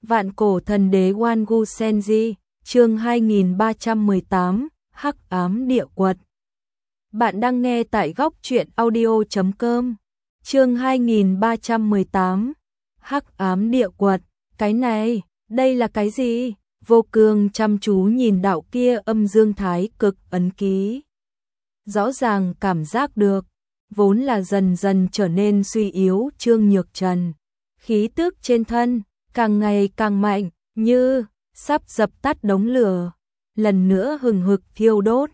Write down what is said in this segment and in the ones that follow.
Vạn cổ thần đế Wangu Senji, chương 2318, Hắc ám địa quật. Bạn đang nghe tại góc truyện audio.com. Chương 2318, Hắc ám địa quật. Cái này, đây là cái gì? Vô Cương chăm chú nhìn đạo kia âm dương thái cực ấn ký. Rõ ràng cảm giác được, vốn là dần dần trở nên suy yếu Trương Nhược Trần. Khí tức trên thân càng ngày càng mạnh, như sắp dập tắt đống lửa, lần nữa hừng hực thiêu đốt.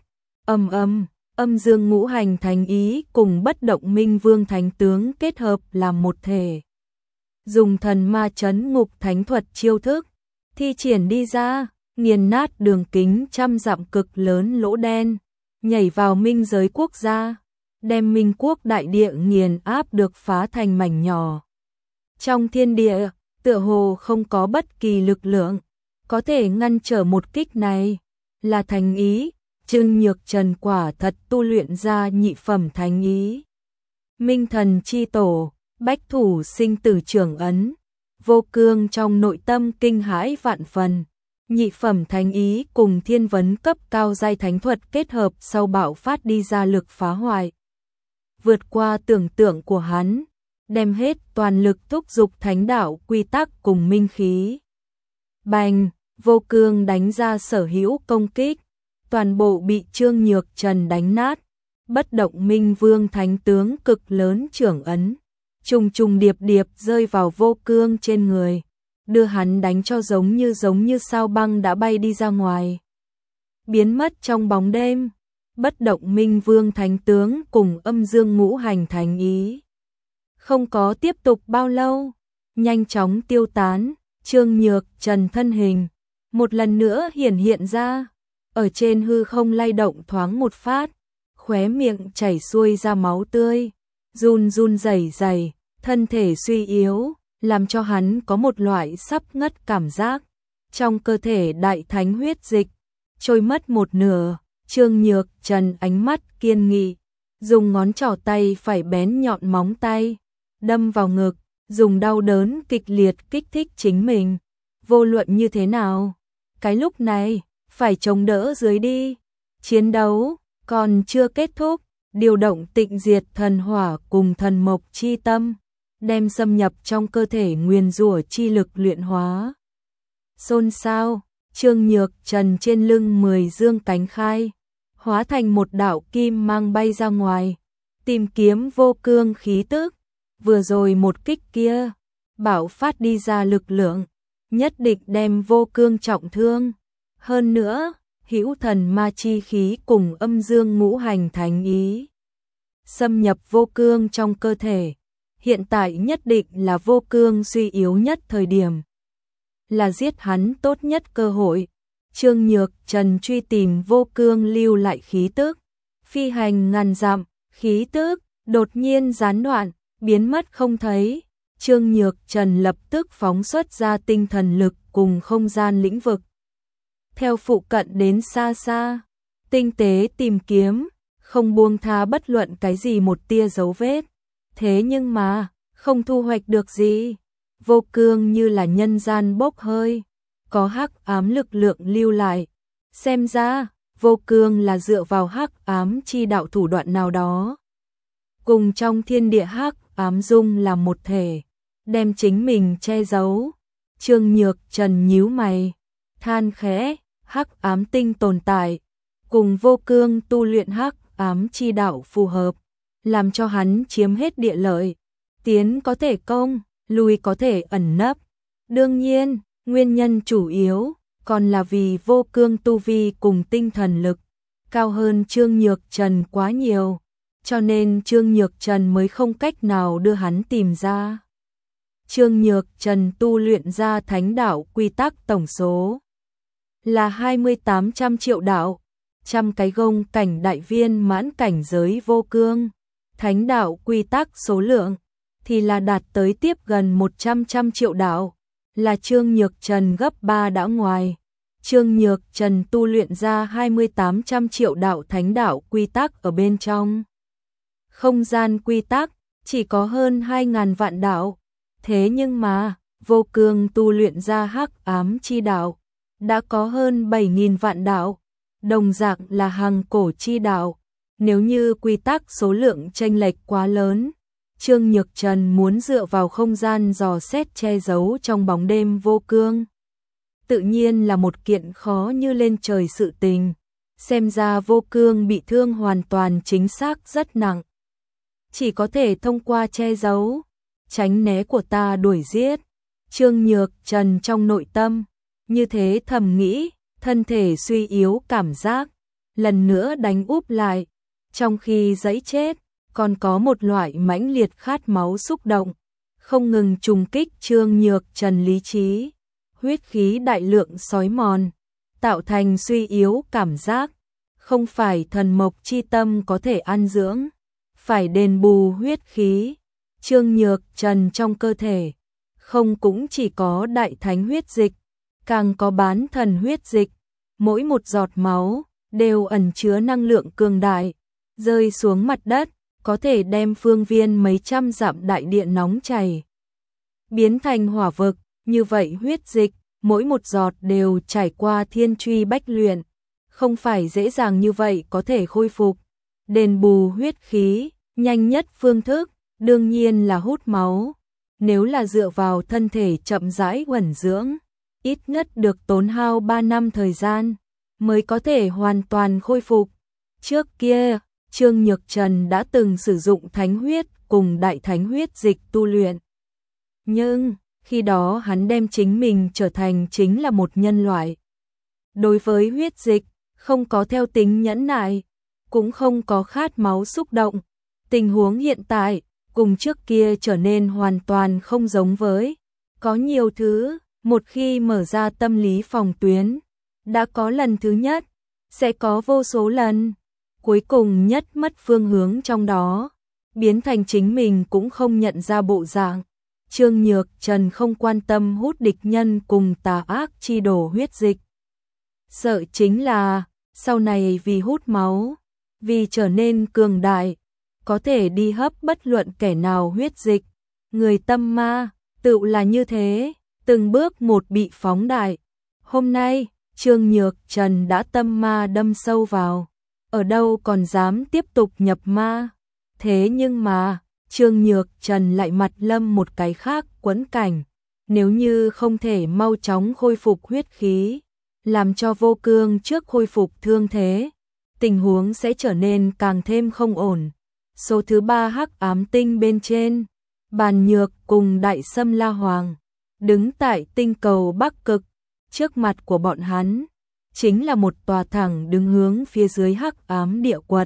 Âm dương ngũ hành thánh ý cùng bất động minh vương thánh tướng kết hợp làm một thể. Dùng thần ma chấn ngục thánh thuật chiêu thức, thi triển đi ra, nghiền nát đường kính trăm dặm cực lớn lỗ đen, nhảy vào minh giới quốc gia, đem minh quốc đại địa nghiền áp được phá thành mảnh nhỏ. Trong thiên địa, tựa hồ không có bất kỳ lực lượng có thể ngăn trở một kích này, là thánh ý. Trương Nhược Trần quả thật tu luyện ra nhị phẩm thánh ý. Minh thần chi tổ, bách thủ sinh tử trưởng ấn. Vô Cương trong nội tâm kinh hãi vạn phần. Nhị phẩm thánh ý cùng thiên vấn cấp cao giai thánh thuật kết hợp sau bạo phát đi ra lực phá hoại, vượt qua tưởng tượng của hắn, đem hết toàn lực thúc giục thánh đạo quy tắc cùng minh khí. Bành, Vô Cương đánh ra sở hữu công kích, toàn bộ bị Trương Nhược Trần đánh nát. Bất động minh vương thánh tướng cực lớn trưởng ấn, trùng trùng điệp điệp rơi vào Vô Cương trên người, đưa hắn đánh cho giống như sao băng đã bay đi ra ngoài, biến mất trong bóng đêm. Bất động minh vương thánh tướng cùng âm dương ngũ hành thánh ý không có tiếp tục bao lâu, nhanh chóng tiêu tán. Trương Nhược Trần thân hình một lần nữa hiện ra, ở trên hư không lay động thoáng một phát, khóe miệng chảy xuôi ra máu tươi, run rẩy, thân thể suy yếu, làm cho hắn có một loại sắp ngất cảm giác. Trong cơ thể đại thánh huyết dịch trôi mất một nửa. Trương Nhược Trần ánh mắt kiên nghị, dùng ngón trỏ tay phải bén nhọn móng tay đâm vào ngực, dùng đau đớn kịch liệt kích thích chính mình. Vô luận như thế nào, cái lúc này phải chống đỡ dưới đi. Chiến đấu còn chưa kết thúc, điều động tịnh diệt thần hỏa cùng thần mộc chi tâm, đem xâm nhập trong cơ thể nguyền rủa chi lực luyện hóa. Xôn xao, Trương Nhược Trần trên lưng 10 dương cánh khai, hóa thành một đạo kim mang bay ra ngoài, tìm kiếm Vô Cương khí tức. Vừa rồi một kích kia, bạo phát đi ra lực lượng, nhất định đem Vô Cương trọng thương. Hơn nữa, hữu thần ma chi khí cùng âm dương ngũ hành thánh ý xâm nhập Vô Cương trong cơ thể. Hiện tại nhất định là Vô Cương suy yếu nhất thời điểm, là giết hắn tốt nhất cơ hội. Trương Nhược Trần truy tìm Vô Cương lưu lại khí tức, phi hành ngàn dặm, khí tức đột nhiên gián đoạn, biến mất không thấy. Trương Nhược Trần lập tức phóng xuất ra tinh thần lực cùng không gian lĩnh vực, theo phụ cận đến xa xa, tinh tế tìm kiếm, không buông tha bất luận cái gì một tia dấu vết. Thế nhưng mà, không thu hoạch được gì. Vô Cương như là nhân gian bốc hơi, có hắc ám lực lượng lưu lại. Xem ra, Vô Cương là dựa vào hắc ám chi đạo thủ đoạn nào đó, cùng trong thiên địa hắc ám dung là một thể, đem chính mình che giấu. Trương Nhược Trần nhíu mày, than khẽ, hắc ám tinh tồn tại, cùng Vô Cương tu luyện hắc ám chi đạo phù hợp, làm cho hắn chiếm hết địa lợi, tiến có thể công, lui có thể ẩn nấp. Đương nhiên, nguyên nhân chủ yếu còn là vì Vô Cương tu vi cùng tinh thần lực cao hơn Trương Nhược Trần quá nhiều, cho nên Trương Nhược Trần mới không cách nào đưa hắn tìm ra. Trương Nhược Trần tu luyện ra thánh đạo quy tắc tổng số là 2800 triệu đạo, trăm cái gông cảnh đại viên mãn cảnh giới Vô Cương. Thánh đạo quy tắc số lượng thì là đạt tới tiếp gần 100 triệu đạo, là Trương Nhược Trần gấp 3 đã ngoài. Trương Nhược Trần tu luyện ra 2800 triệu đạo thánh đạo quy tắc ở bên trong. Không gian quy tắc chỉ có hơn 2000 vạn đạo, thế nhưng mà Vô Cương tu luyện ra hắc ám chi đạo, đã có hơn 7.000 vạn đạo, đồng dạng là hằng cổ chi đạo. Nếu như quy tắc số lượng chênh lệch quá lớn, Trương Nhược Trần muốn dựa vào không gian dò xét che giấu trong bóng đêm Vô Cương, tự nhiên là một kiện khó như lên trời sự tình. Xem ra Vô Cương bị thương hoàn toàn chính xác rất nặng, chỉ có thể thông qua che giấu, tránh né của ta đuổi giết. Trương Nhược Trần trong nội tâm như thế thầm nghĩ, thân thể suy yếu cảm giác lần nữa đánh úp lại, trong khi giãy chết còn có một loại mãnh liệt khát máu xúc động, không ngừng trùng kích Trương Nhược Trần lý trí, huyết khí đại lượng xói mòn, tạo thành suy yếu cảm giác, không phải thần mộc chi tâm có thể ăn dưỡng, phải đền bù huyết khí. Trương Nhược Trần trong cơ thể không cũng chỉ có đại thánh huyết dịch, càng có bán thần huyết dịch, mỗi một giọt máu đều ẩn chứa năng lượng cường đại, rơi xuống mặt đất, có thể đem phương viên mấy trăm dặm đại địa nóng chảy biến thành hỏa vực. Như vậy huyết dịch, mỗi một giọt đều trải qua thiên truy bách luyện, không phải dễ dàng như vậy có thể khôi phục. Đền bù huyết khí, nhanh nhất phương thức, đương nhiên là hút máu. Nếu là dựa vào thân thể chậm rãi uẩn dưỡng, ít nhất được tốn hao 3 năm thời gian, mới có thể hoàn toàn khôi phục. Trước kia, Trương Nhược Trần đã từng sử dụng thánh huyết cùng đại thánh huyết dịch tu luyện. Nhưng, khi đó hắn đem chính mình trở thành chính là một nhân loại. Đối với huyết dịch, không có theo tính nhẫn nại, cũng không có khát máu xúc động. Tình huống hiện tại, cùng trước kia trở nên hoàn toàn không giống với. Có nhiều thứ, một khi mở ra tâm lý phòng tuyến, đã có lần thứ nhất, sẽ có vô số lần. Cuối cùng nhất mất phương hướng trong đó, biến thành chính mình cũng không nhận ra bộ dạng. Trương Nhược Trần không quan tâm hút địch nhân cùng tà ác chi đổ huyết dịch. Sợ chính là, sau này vì hút máu, vì trở nên cường đại, có thể đi hấp bất luận kẻ nào huyết dịch. Người tâm ma, tự là như thế, từng bước một bị phóng đại. Hôm nay, Trương Nhược Trần đã tâm ma đâm sâu vào, ở đâu còn dám tiếp tục nhập ma. Thế nhưng mà, Trương Nhược Trần lại mặt lâm một cái khác quẫn cảnh, nếu như không thể mau chóng khôi phục huyết khí, làm cho Vô Cương trước khôi phục thương thế, tình huống sẽ trở nên càng thêm không ổn. Số thứ 3 hắc ám tinh bên trên, Bàn Nhược cùng Đại Sâm La Hoàng, đứng tại tinh cầu Bắc Cực, trước mặt của bọn hắn, chính là một tòa thẳng đứng hướng phía dưới hắc ám địa quật.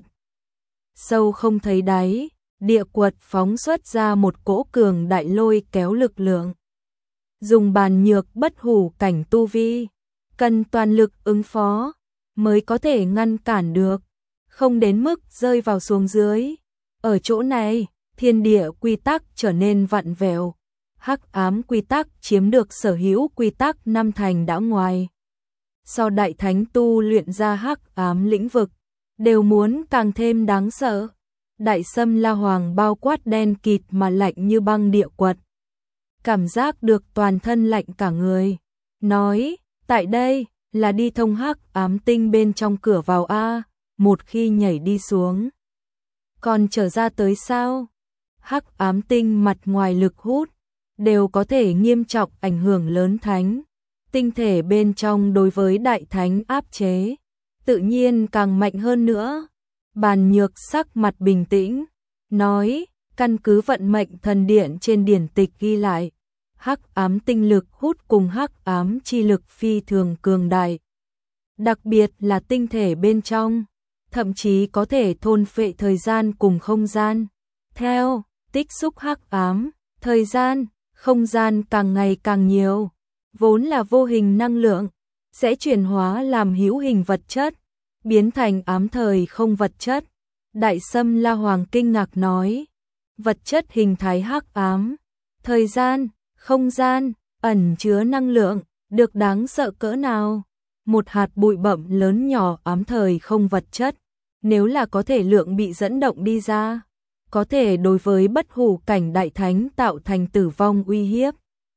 Sâu không thấy đáy, địa quật phóng xuất ra một cỗ cường đại lôi kéo lực lượng. Dùng Bàn Nhược bất hủ cảnh tu vi, cần toàn lực ứng phó, mới có thể ngăn cản được, không đến mức rơi vào xuống dưới. Ở chỗ này, thiên địa quy tắc trở nên vặn vẹo, hắc ám quy tắc chiếm được sở hữu quy tắc năm thành đã ngoài. So đại thánh tu luyện ra hắc ám lĩnh vực, đều muốn càng thêm đáng sợ. Đại Sâm La Hoàng bao quát đen kịt mà lạnh như băng địa quật. Cảm giác được toàn thân lạnh cả người. Nói, tại đây, là đi thông hắc ám tinh bên trong cửa vào A, một khi nhảy đi xuống. Còn trở ra tới sao? Hắc ám tinh mặt ngoài lực hút, đều có thể nghiêm trọng ảnh hưởng lớn thánh. Tinh thể bên trong đối với đại thánh áp chế, tự nhiên càng mạnh hơn nữa. Bàn Nhược sắc mặt bình tĩnh, nói, căn cứ vận mệnh thần điện trên điển tịch ghi lại, hắc ám tinh lực hút cùng hắc ám chi lực phi thường cường đại. Đặc biệt là tinh thể bên trong, thậm chí có thể thôn phệ thời gian cùng không gian. Theo tích xúc hắc ám, thời gian, không gian càng ngày càng nhiều, vốn là vô hình năng lượng, sẽ chuyển hóa làm hữu hình vật chất, biến thành ám thời không vật chất. Đại Sâm La Hoàng kinh ngạc nói, vật chất hình thái hắc ám, thời gian, không gian, ẩn chứa năng lượng, được đáng sợ cỡ nào? Một hạt bụi bặm lớn nhỏ ám thời không vật chất, nếu là có thể lượng bị dẫn động đi ra, có thể đối với bất hủ cảnh đại thánh tạo thành tử vong uy hiếp.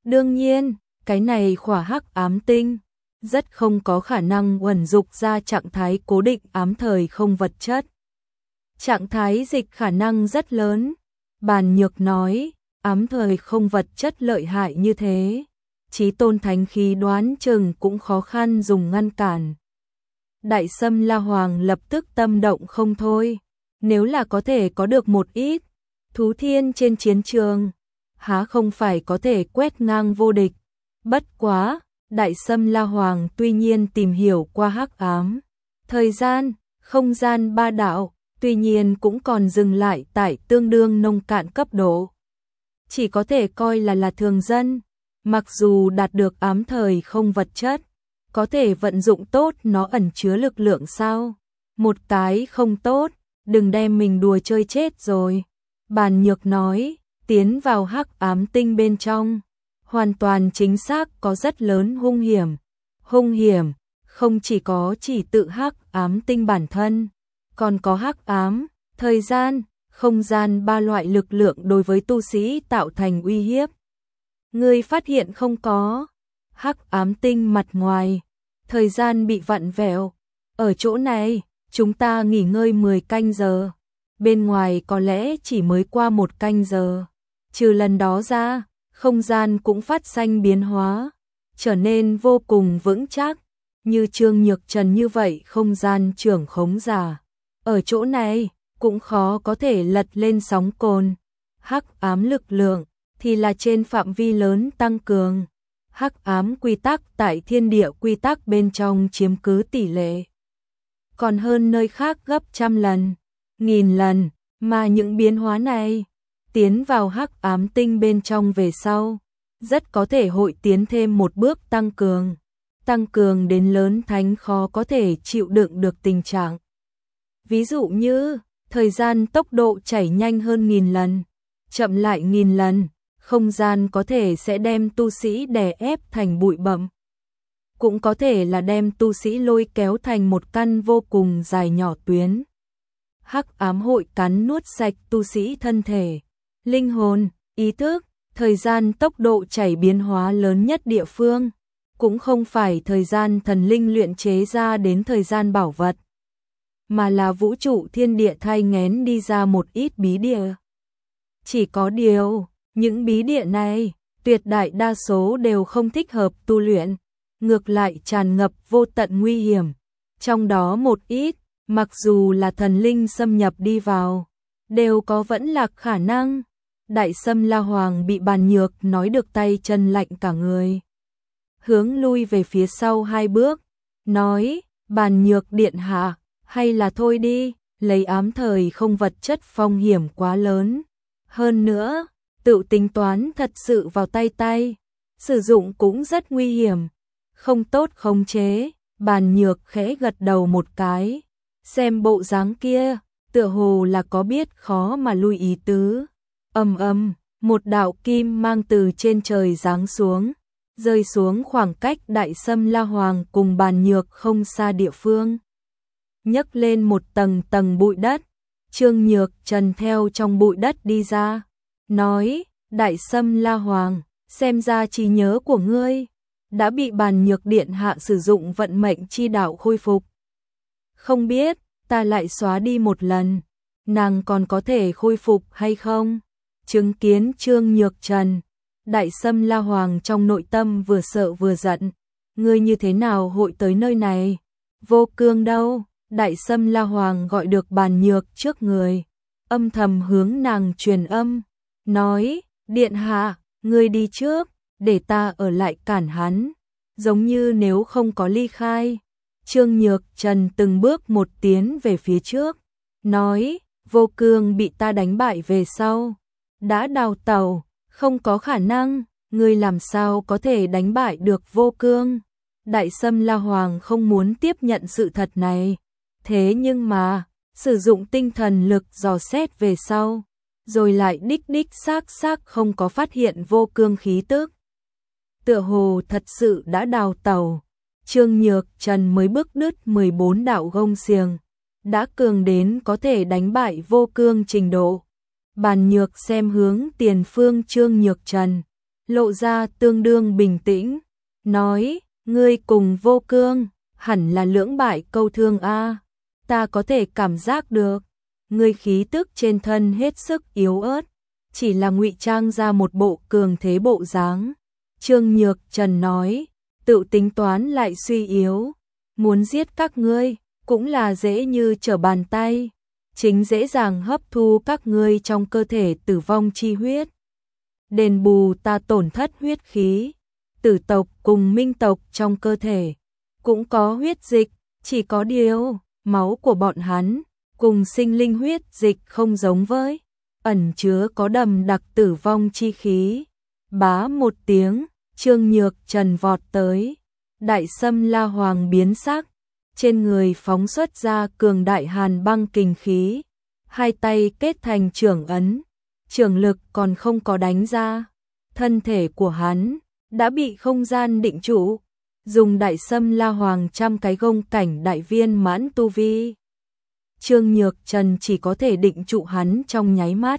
Đương nhiên, cái này khỏa hắc ám tinh rất không có khả năng uẩn dục ra trạng thái cố định ám thời không vật chất. Trạng thái dịch khả năng rất lớn. Bàn Nhược nói, ám thời không vật chất lợi hại như thế, Chí Tôn thánh khí đoán chừng cũng khó khăn dùng ngăn cản. Đại Sâm La Hoàng lập tức tâm động không thôi, nếu là có thể có được một ít thú thiên trên chiến trường, há không phải có thể quét ngang vô địch. Bất quá, Đại Sâm La Hoàng tuy nhiên tìm hiểu qua hắc ám, thời gian, không gian ba đạo, tuy nhiên cũng còn dừng lại tại tương đương nông cạn cấp độ. Chỉ có thể coi là thường dân, mặc dù đạt được ám thời không vật chất, có thể vận dụng tốt nó ẩn chứa lực lượng sao? Một cái không tốt, đừng đem mình đùa chơi chết rồi. Bàn Nhược nói, tiến vào hắc ám tinh bên trong, hoàn toàn chính xác có rất lớn hung hiểm. Hung hiểm, không chỉ có chỉ tự hắc ám tinh bản thân, còn có hắc ám, thời gian, không gian ba loại lực lượng đối với tu sĩ tạo thành uy hiếp. Ngươi phát hiện không có, hắc ám tinh mặt ngoài, thời gian bị vặn vẹo. Ở chỗ này, chúng ta nghỉ ngơi 10 canh giờ, bên ngoài có lẽ chỉ mới qua 1 canh giờ. Trừ lần đó ra, không gian cũng phát sinh biến hóa, trở nên vô cùng vững chắc, như Trương Nhược Trần như vậy không gian trưởng khống giả. Ở chỗ này, cũng khó có thể lật lên sóng cồn. Hắc ám lực lượng thì là trên phạm vi lớn tăng cường. Hắc ám quy tắc tại thiên địa quy tắc bên trong chiếm cứ tỷ lệ còn hơn nơi khác gấp trăm lần, nghìn lần, mà những biến hóa này tiến vào hắc ám tinh bên trong về sau, rất có thể hội tiến thêm một bước tăng cường đến lớn thánh khó có thể chịu đựng được tình trạng. Ví dụ như, thời gian tốc độ chảy nhanh hơn 1000 lần, chậm lại 1000 lần, không gian có thể sẽ đem tu sĩ đè ép thành bụi bặm. Cũng có thể là đem tu sĩ lôi kéo thành một căn vô cùng dài nhỏ tuyến. Hắc ám hội cắn nuốt sạch tu sĩ thân thể, linh hồn, ý thức, thời gian tốc độ chảy biến hóa lớn nhất địa phương, cũng không phải thời gian thần linh luyện chế ra đến thời gian bảo vật, mà là vũ trụ thiên địa thay ngén đi ra một ít bí địa. Chỉ có điều, những bí địa này, tuyệt đại đa số đều không thích hợp tu luyện, ngược lại tràn ngập vô tận nguy hiểm. Trong đó một ít, mặc dù là thần linh xâm nhập đi vào, đều có vẫn lạc khả năng. Đại Sâm La Hoàng bị Bàn Nhược nói được tay chân lạnh cả người. Hướng lui về phía sau 2 bước, nói, Bàn Nhược điện hạ, hay là thôi đi, lấy ám thời không vật chất phong hiểm quá lớn. Hơn nữa, tự tính toán thật sự vào tay, sử dụng cũng rất nguy hiểm, không tốt khống chế. Bàn Nhược khẽ gật đầu một cái, xem bộ dáng kia, tựa hồ là có biết khó mà lui ý tứ. Một đạo kim mang từ trên trời giáng xuống, rơi xuống khoảng cách Đại Sâm La Hoàng cùng Bàn Nhược không xa địa phương. Nhấc lên một tầng bụi đất, Trương Nhược Trần theo trong bụi đất đi ra, nói, Đại Sâm La Hoàng, xem ra trí nhớ của ngươi đã bị Bàn Nhược điện hạ sử dụng vận mệnh chi đạo khôi phục. Không biết, ta lại xóa đi một lần, nàng còn có thể khôi phục hay không? Chứng kiến Trương Nhược Trần, Đại Sâm La Hoàng trong nội tâm vừa sợ vừa giận. Ngươi như thế nào hội tới nơi này? Vô Cương đâu? Đại Sâm La Hoàng gọi được Bàn Nhược trước người, âm thầm hướng nàng truyền âm, nói, điện hạ, ngươi đi trước, để ta ở lại cản hắn, giống như nếu không có ly khai. Trương Nhược Trần từng bước một tiến về phía trước, nói, Vô Cương bị ta đánh bại về sau, đã đào tẩu, không có khả năng, ngươi làm sao có thể đánh bại được Vô Cương. Đại Sâm La Hoàng không muốn tiếp nhận sự thật này, thế nhưng mà, sử dụng tinh thần lực dò xét về sau, rồi lại đích xác không có phát hiện Vô Cương khí tức. Tựa hồ thật sự đã đào tẩu. Trương Nhược Trần mới bước đứt 14 đạo gông xiềng, đã cường đến có thể đánh bại Vô Cương trình độ. Bàn Nhược xem hướng tiền phương Trương Nhược Trần, lộ ra tương đương bình tĩnh, nói, ngươi cùng Vô Cương, hẳn là lưỡng bại câu thương a. Ta có thể cảm giác được, ngươi khí tức trên thân hết sức yếu ớt, chỉ là ngụy trang ra một bộ cường thế bộ dáng. Trương Nhược Trần nói, tự tính toán lại suy yếu, muốn giết các ngươi, cũng là dễ như trở bàn tay, chính dễ dàng hấp thu các ngươi trong cơ thể tử vong chi huyết. Đền bù ta tổn thất huyết khí, tử tộc cùng minh tộc trong cơ thể, cũng có huyết dịch, chỉ có điều, máu của bọn hắn, cùng sinh linh huyết dịch không giống với, ẩn chứa có đậm đặc tử vong chi khí. Bá một tiếng, Trương Nhược Trần vọt tới, Đại Sâm La Hoàng biến sắc, trên người phóng xuất ra cường đại hàn băng kình khí, hai tay kết thành trưởng ấn, trưởng lực còn không có đánh ra, thân thể của hắn đã bị không gian định trụ, dùng Đại Sâm La Hoàng trăm cái gông cảnh đại viên mãn tu vi. Trương Nhược Trần chỉ có thể định trụ hắn trong nháy mắt.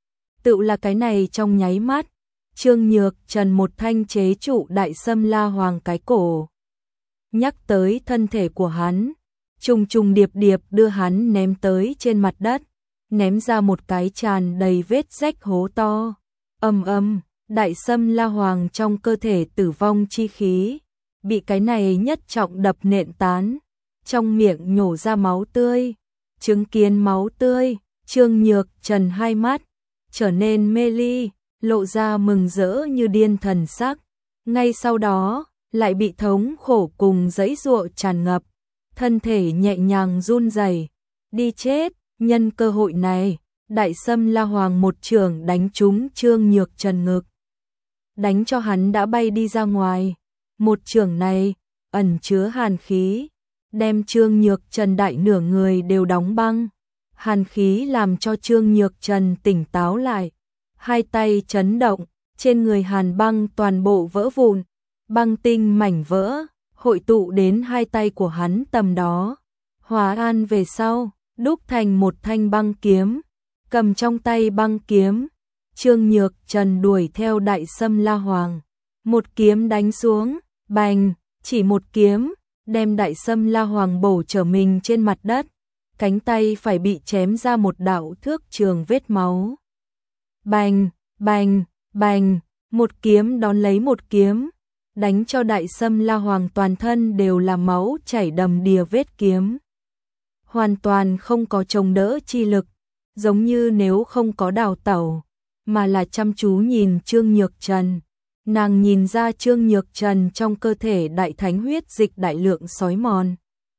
Tự là cái này trong nháy mắt, Trương Nhược Trần một thanh chế trụ Đại Sâm La Hoàng cái cổ. Nhắc tới thân thể của hắn, trùng trùng điệp điệp đưa hắn ném tới trên mặt đất, ném ra một cái tràn đầy vết rách hố to. Ầm ầm, Đại Sâm La Hoàng trong cơ thể tử vong chi khí, bị cái này nhất trọng đập nện tán, trong miệng nhổ ra máu tươi. Chứng kiến máu tươi, Trương Nhược Trần hai mắt trở nên mê ly, lộ ra mừng rỡ như điên thần sắc. Ngay sau đó, lại bị thống khổ cùng giãy giụa tràn ngập, thân thể nhẹ nhàng run rẩy. Đi chết, nhân cơ hội này, Đại Sâm La Hoàng một chưởng đánh trúng Trương Nhược Trần ngực, đánh cho hắn đã bay đi ra ngoài. Một chưởng này ẩn chứa hàn khí, đem Trương Nhược Trần đại nửa người đều đóng băng. Hàn khí làm cho Trương Nhược Trần tỉnh táo lại, hai tay chấn động, trên người hàn băng toàn bộ vỡ vụn, băng tinh mảnh vỡ hội tụ đến hai tay của hắn tầm đó, hòa an về sau, đúc thành một thanh băng kiếm. Cầm trong tay băng kiếm, Trương Nhược Trần đuổi theo Đại Sâm La Hoàng, một kiếm đánh xuống, bành, chỉ một kiếm, đem Đại Sâm La Hoàng bổ trở mình trên mặt đất, cánh tay phải bị chém ra một đạo thước trường vết máu. Bành, bành, bành, một kiếm đón lấy một kiếm, đánh cho Đại Sâm La Hoàng toàn thân đều là máu chảy đầm đìa vết kiếm. Hoàn toàn không có chống đỡ chi lực, giống như nếu không có đào tẩu, mà là chăm chú nhìn Trương Nhược Trần. Nàng nhìn ra Trương Nhược Trần trong cơ thể đại thánh huyết dịch đại lượng xói mòn.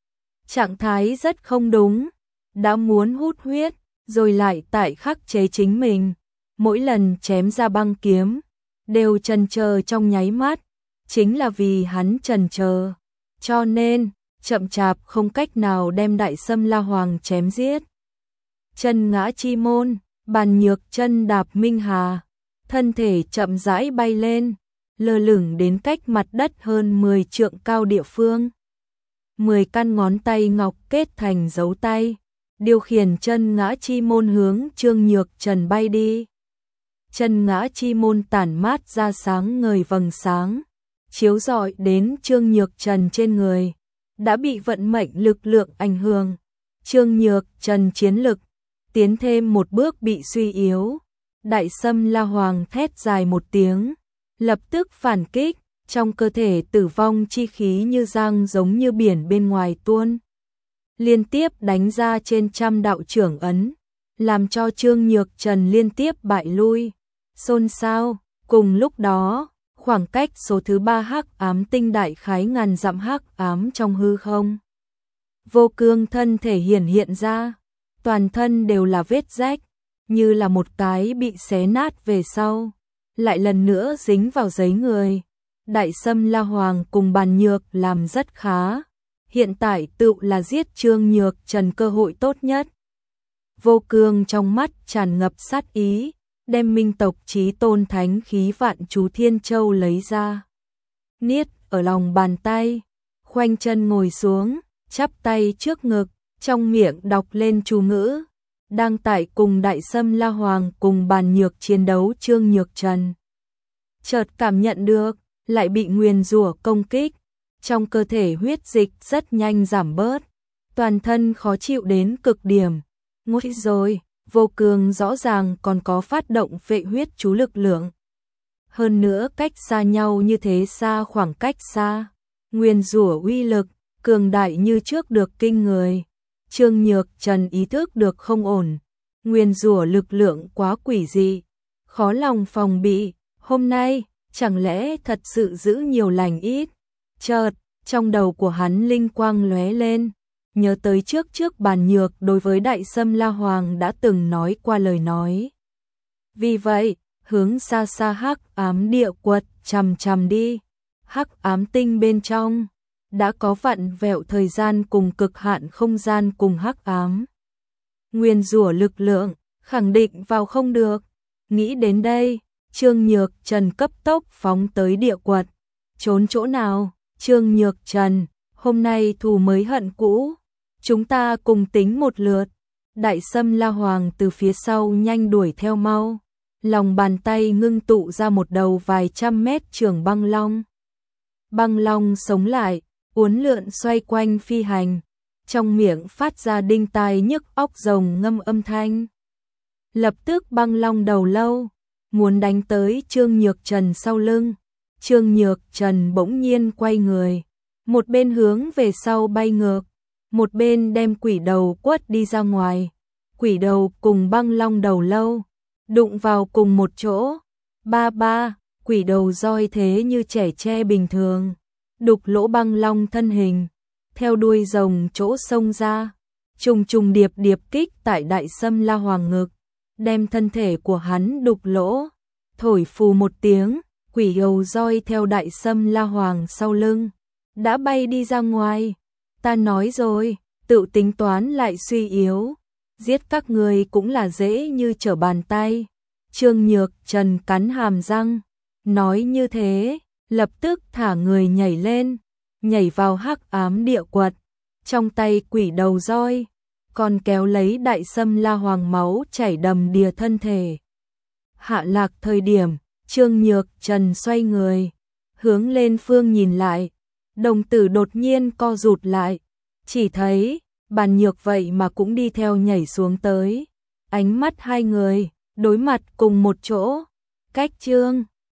Trạng thái rất không đúng, đã muốn hút huyết, rồi lại tại khắc chế chính mình. Mỗi lần chém ra băng kiếm, đều chần chờ trong nháy mắt, chính là vì hắn chần chờ, cho nên chậm chạp không cách nào đem Đại Sâm La Hoàng chém giết. Chân ngã chi môn, Bàn Nhược chân đạp minh hà, thân thể chậm rãi bay lên, lơ lửng đến cách mặt đất hơn 10 trượng cao địa phương. 10 căn ngón tay ngọc kết thành dấu tay, điều khiển chân ngã chi môn hướng Trương Nhược Trần bay đi. Chân ngã chi môn tản mát ra sáng ngời vầng sáng, chiếu rọi đến Trương Nhược Trần trên người, đã bị vận mệnh lực lượng ảnh hưởng. Trương Nhược Trần chiến lực tiến thêm một bước bị suy yếu. Đại Sâm La Hoàng thét dài một tiếng, lập tức phản kích, trong cơ thể tử vong chi khí như giang giống như biển bên ngoài tuôn, liên tiếp đánh ra trên trăm đạo trưởng ấn, làm cho Trương Nhược Trần liên tiếp bại lui. Xôn xao, cùng lúc đó, khoảng cách số thứ 3 hắc ám tinh đại khái ngàn dặm hắc ám trong hư không. Vô Cương thân thể hiện ra, toàn thân đều là vết rách, như là một cái bị xé nát về sau, lại lần nữa dính vào giấy người. Đại Sâm La Hoàng cùng Bàn Nhược làm rất khá, hiện tại tự là giết Trương Nhược Trần cơ hội tốt nhất. Vô Cương trong mắt tràn ngập sát ý, đem minh tộc chí tôn thánh khí Vạn Chú Thiên Châu lấy ra, niết ở lòng bàn tay, khoanh chân ngồi xuống, chắp tay trước ngực, trong miệng đọc lên chú ngữ, đang tại cùng Đại Sâm La Hoàng cùng Bàn Nhược chiến đấu Trương Nhược Trần. chợt cảm nhận được, lại bị nguyền rủa công kích. Trong cơ thể huyết dịch rất nhanh giảm bớt, toàn thân khó chịu đến cực điểm. Nguy rồi, Vô Cương rõ ràng còn có phát động vệ huyết chú lực lượng. Hơn nữa cách xa nhau như thế, xa khoảng cách xa, nguyền rủa uy lực cường đại như trước được kinh người. Trương Nhược Trần ý thức được không ổn, nguyền rủa lực lượng quá quỷ dị, khó lòng phòng bị, hôm nay chẳng lẽ thật sự giữ nhiều lành ít. Chợt trong đầu của hắn linh quang lóe lên, nhớ tới trước Bàn Nhược đối với Đại Sâm La Hoàng đã từng nói qua lời nói. Vì vậy, hướng xa xa hắc ám địa quật chằm chằm đi. Hắc ám tinh bên trong đã có vặn vẹo thời gian cùng cực hạn không gian cùng hắc ám. Nguyên rủa lực lượng, khẳng định vào không được. Nghĩ đến đây, Trương Nhược Trần cấp tốc phóng tới địa quật. Trốn chỗ nào? Trương Nhược Trần, hôm nay thù mới hận cũ, chúng ta cùng tính một lượt. Đại Sâm La Hoàng từ phía sau nhanh đuổi theo mau, lòng bàn tay ngưng tụ ra một đầu vài trăm mét trường băng long. Băng long sống lại, uốn lượn xoay quanh phi hành, trong miệng phát ra đinh tai nhức óc rồng ngâm âm thanh. Lập tức băng long đầu lâu muốn đánh tới Trương Nhược Trần sau lưng. Trương Nhược Trần bỗng nhiên quay người, một bên hướng về sau bay ngược, một bên đem quỷ đầu quất đi ra ngoài. Quỷ đầu cùng băng long đầu lâu đụng vào cùng một chỗ. Ba, quỷ đầu roi thế như trẻ tre bình thường, đục lỗ băng long thân hình, theo đuôi rồng chỗ xông ra, trùng điệp kích tại Đại Sâm La Hoàng ngực, đem thân thể của hắn đục lỗ. Thổi phù một tiếng, quỷ đầu roi theo Đại Sâm La Hoàng sau lưng đã bay đi ra ngoài. Ta nói rồi, tự tính toán lại suy yếu, giết các người cũng là dễ như trở bàn tay. Trương Nhược Trần cắn hàm răng, nói như thế, lập tức thả người nhảy lên, nhảy vào hắc ám địa quật, trong tay quỷ đầu roi, còn kéo lấy Đại Sâm La Hoàng máu chảy đầm đìa thân thể. Hạ lạc thời điểm, Trương Nhược Trần xoay người, hướng lên phương nhìn lại, đồng tử đột nhiên co rụt lại, chỉ thấy Bàn Nhược vậy mà cũng đi theo nhảy xuống tới. Ánh mắt hai người đối mặt cùng một chỗ, cách Trương